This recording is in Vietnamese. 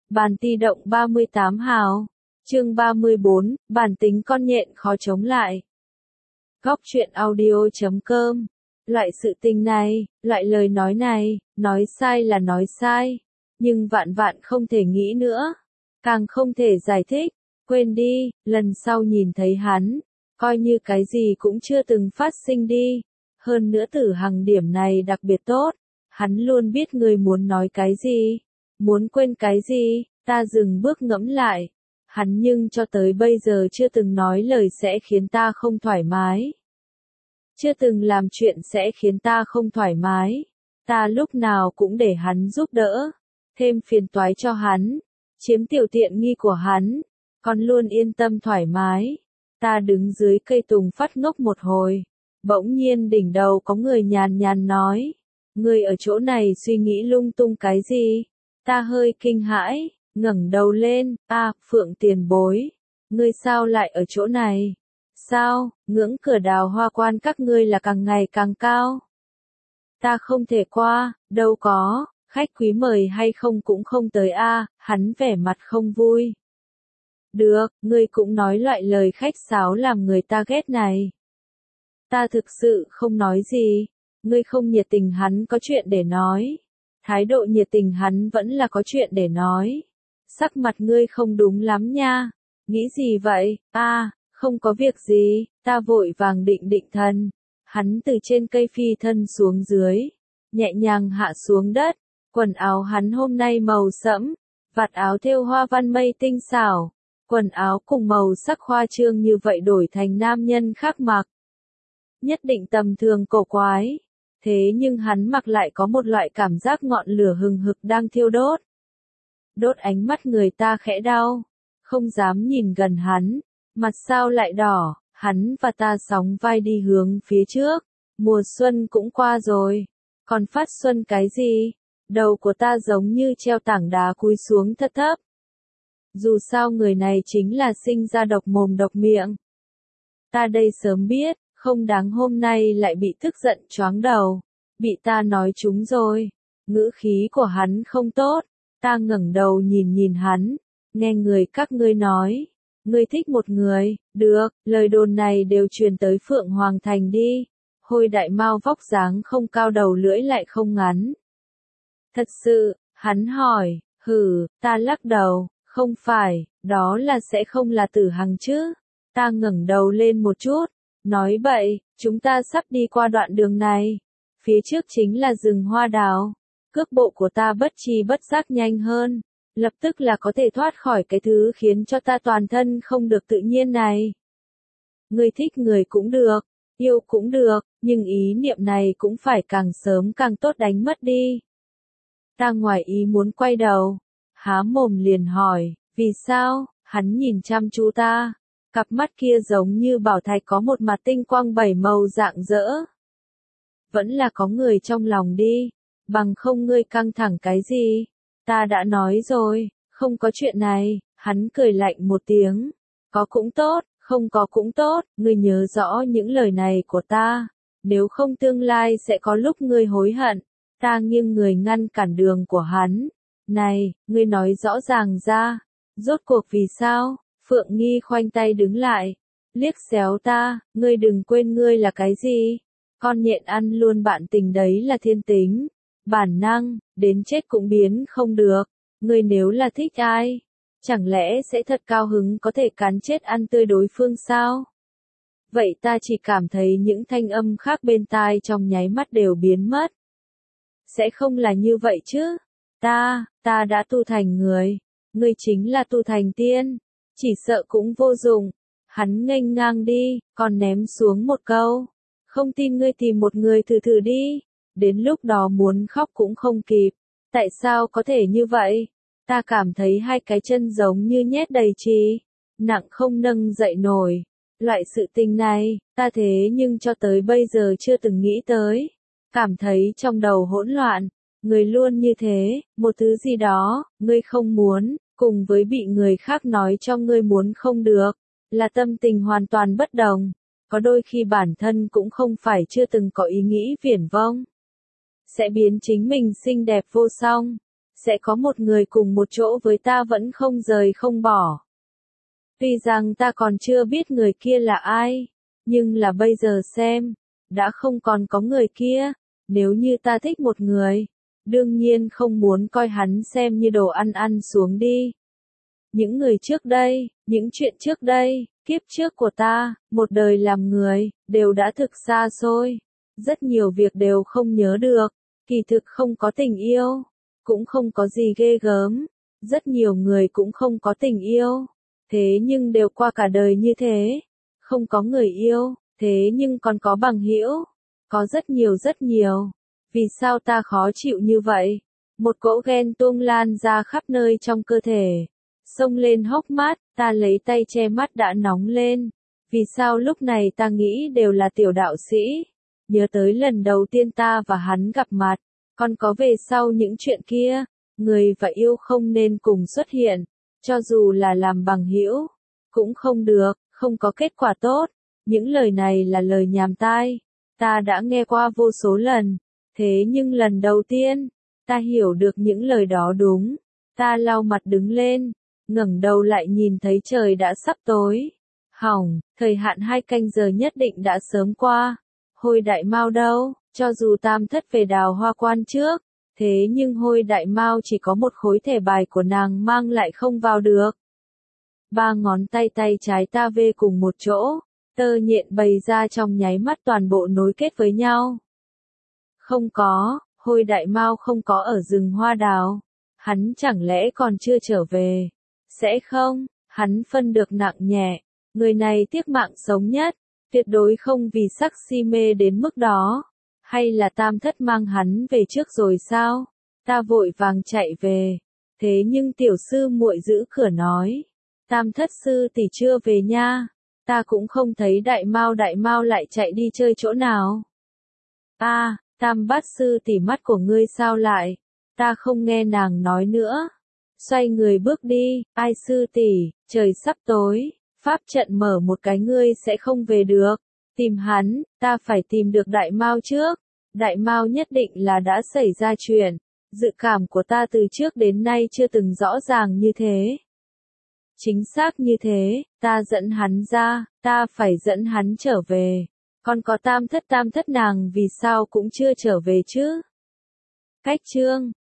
Bàn ti động 38 hào. Chương 34, bản tính con nhện khó chống lại. Góc truyện audio.com. Loại sự tình này, loại lời nói này, nói sai là nói sai, nhưng vạn vạn không thể nghĩ nữa, càng không thể giải thích. Quên đi, lần sau nhìn thấy hắn, coi như cái gì cũng chưa từng phát sinh đi. Hơn nữa Tử Hằng điểm này đặc biệt tốt, hắn luôn biết người muốn nói cái gì, muốn quên cái gì. Ta dừng bước ngẫm lại, hắn nhưng cho tới bây giờ chưa từng nói lời sẽ khiến ta không thoải mái. Chưa từng làm chuyện sẽ khiến ta không thoải mái. Ta lúc nào cũng để hắn giúp đỡ, thêm phiền toái cho hắn, chiếm tiểu tiện nghi của hắn, còn luôn yên tâm thoải mái. Ta đứng dưới cây tùng phát ngốc một hồi, bỗng nhiên đỉnh đầu có người nhàn nhàn nói, ngươi ở chỗ này suy nghĩ lung tung cái gì? Ta hơi kinh hãi, ngẩng đầu lên, Phượng tiền bối, ngươi sao lại ở chỗ này? Sao, ngưỡng cửa Đào Hoa quan các ngươi là càng ngày càng cao? Ta không thể qua, đâu có, khách quý mời hay không cũng không tới hắn vẻ mặt không vui. Được, ngươi cũng nói loại lời khách sáo làm người ta ghét này. Ta thực sự không nói gì, ngươi không nhiệt tình hắn có chuyện để nói. Thái độ nhiệt tình hắn vẫn là có chuyện để nói. Sắc mặt ngươi không đúng lắm nha. Nghĩ gì vậy? Không có việc gì, ta vội vàng định thần. Hắn từ trên cây phi thân xuống dưới, nhẹ nhàng hạ xuống đất. Quần áo hắn hôm nay màu sẫm, vạt áo thêu hoa văn mây tinh xảo. Quần áo cùng màu sắc khoa trương như vậy đổi thành nam nhân khác mặc, nhất định tầm thường cổ quái. Thế nhưng hắn mặc lại có một loại cảm giác ngọn lửa hừng hực đang thiêu đốt. Đốt ánh mắt người ta khẽ đau, không dám nhìn gần hắn, mặt sao lại đỏ. Hắn và ta sóng vai đi hướng phía trước. Mùa xuân cũng qua rồi, còn phát xuân cái gì? Đầu của ta giống như treo tảng đá cúi xuống thấp thấp. Dù sao người này chính là sinh ra độc mồm độc miệng. Ta đây sớm biết, không đáng hôm nay lại bị tức giận choáng đầu. Bị ta nói trúng rồi. Ngữ khí của hắn không tốt. Ta ngẩng đầu nhìn hắn, nghe người các ngươi nói, ngươi thích một người, được, lời đồn này đều truyền tới Phượng Hoàng Thành đi. Hôi đại mao vóc dáng không cao đầu lưỡi lại không ngắn. Thật sự, hắn hỏi, ta lắc đầu, không phải, đó là sẽ không là Tử Hằng chứ. Ta ngẩng đầu lên một chút, nói bậy, chúng ta sắp đi qua đoạn đường này. Phía trước chính là rừng hoa đào. Cước bộ của ta bất tri bất giác nhanh hơn, lập tức là có thể thoát khỏi cái thứ khiến cho ta toàn thân không được tự nhiên này. Ngươi thích người cũng được, yêu cũng được, nhưng ý niệm này cũng phải càng sớm càng tốt đánh mất đi. Ta ngoài ý muốn quay đầu, há mồm liền hỏi, vì sao? Hắn nhìn chăm chú ta, cặp mắt kia giống như bảo thạch có một mặt tinh quang bảy màu rạng rỡ. Vẫn là có người trong lòng đi. Bằng không ngươi căng thẳng cái gì? Ta đã nói rồi, không có chuyện này. Hắn cười lạnh một tiếng. Có cũng tốt, không có cũng tốt, ngươi nhớ rõ những lời này của ta. Nếu không tương lai sẽ có lúc ngươi hối hận. Ta nghiêng người ngăn cản đường của hắn. Này, ngươi nói rõ ràng ra. Rốt cuộc vì sao? Phượng Nghi khoanh tay đứng lại. Liếc xéo ta, ngươi đừng quên ngươi là cái gì? Con nhện ăn luôn bạn tình đấy là thiên tính. Bản năng, đến chết cũng biến không được. Ngươi nếu là thích ai, chẳng lẽ sẽ thật cao hứng có thể cắn chết ăn tươi đối phương sao? Vậy ta chỉ cảm thấy những thanh âm khác bên tai trong nháy mắt đều biến mất. Sẽ không là như vậy chứ? Ta đã tu thành người. Ngươi chính là tu thành tiên. Chỉ sợ cũng vô dụng. Hắn nghênh ngang đi, còn ném xuống một câu. Không tin ngươi tìm một người thử đi. Đến lúc đó muốn khóc cũng không kịp. Tại sao có thể như vậy? Ta cảm thấy hai cái chân giống như nhét đầy trì, nặng không nâng dậy nổi. Loại sự tình này, ta thế nhưng cho tới bây giờ chưa từng nghĩ tới. Cảm thấy trong đầu hỗn loạn. Người luôn như thế, một thứ gì đó, ngươi không muốn, cùng với bị người khác nói cho ngươi muốn không được, là tâm tình hoàn toàn bất đồng. Có đôi khi bản thân cũng không phải chưa từng có ý nghĩ viển vông. Sẽ biến chính mình xinh đẹp vô song, sẽ có một người cùng một chỗ với ta vẫn không rời không bỏ. Tuy rằng ta còn chưa biết người kia là ai, nhưng là bây giờ xem, đã không còn có người kia, nếu như ta thích một người, đương nhiên không muốn coi hắn xem như đồ ăn xuống đi. Những người trước đây, những chuyện trước đây, kiếp trước của ta, một đời làm người, đều đã thực xa xôi. Rất nhiều việc đều không nhớ được, kỳ thực không có tình yêu, cũng không có gì ghê gớm. Rất nhiều người cũng không có tình yêu, thế nhưng đều qua cả đời như thế. Không có người yêu, thế nhưng còn có bằng hữu, có rất nhiều. Vì sao ta khó chịu như vậy? Một cỗ ghen tuông lan ra khắp nơi trong cơ thể. Xông lên hốc mắt, ta lấy tay che mắt đã nóng lên. Vì sao lúc này ta nghĩ đều là tiểu đạo sĩ? Nhớ tới lần đầu tiên ta và hắn gặp mặt, còn có về sau những chuyện kia, người và yêu không nên cùng xuất hiện, cho dù là làm bằng hữu, cũng không được, không có kết quả tốt. Những lời này là lời nhàm tai, ta đã nghe qua vô số lần, thế nhưng lần đầu tiên, ta hiểu được những lời đó đúng. Ta lau mặt đứng lên, ngẩng đầu lại nhìn thấy trời đã sắp tối. Hỏng, thời hạn 2 canh giờ nhất định đã sớm qua. Hôi Đại Mao đâu? Cho dù Tam Thất về Đào Hoa Quan trước, thế nhưng Hôi Đại Mao chỉ có một khối thẻ bài của nàng mang lại không vào được. 3 ngón tay trái ta vê cùng một chỗ, tơ nhện bày ra trong nháy mắt toàn bộ nối kết với nhau. Không có, Hôi Đại Mao không có ở rừng hoa đào. Hắn chẳng lẽ còn chưa trở về? Sẽ không, hắn phân được nặng nhẹ. Người này tiếc mạng sống nhất, tuyệt đối không vì sắc si mê đến mức đó. Hay là Tam Thất mang hắn về trước rồi sao? Ta vội vàng chạy về. Thế nhưng tiểu sư muội giữ cửa nói. Tam Thất sư tỷ chưa về nha. Ta cũng không thấy Đại Mao lại chạy đi chơi chỗ nào. Tam Bát sư tỷ mắt của ngươi sao lại? Ta không nghe nàng nói nữa. Xoay người bước đi, ai sư tỷ, trời sắp tối, pháp trận mở một cái ngươi sẽ không về được. Tìm hắn, ta phải tìm được Đại Mao trước. Đại Mao nhất định là đã xảy ra chuyện. Dự cảm của ta từ trước đến nay chưa từng rõ ràng như thế. Chính xác như thế, ta dẫn hắn ra, ta phải dẫn hắn trở về. Còn có Tam Thất nàng vì sao cũng chưa trở về chứ? Cách chương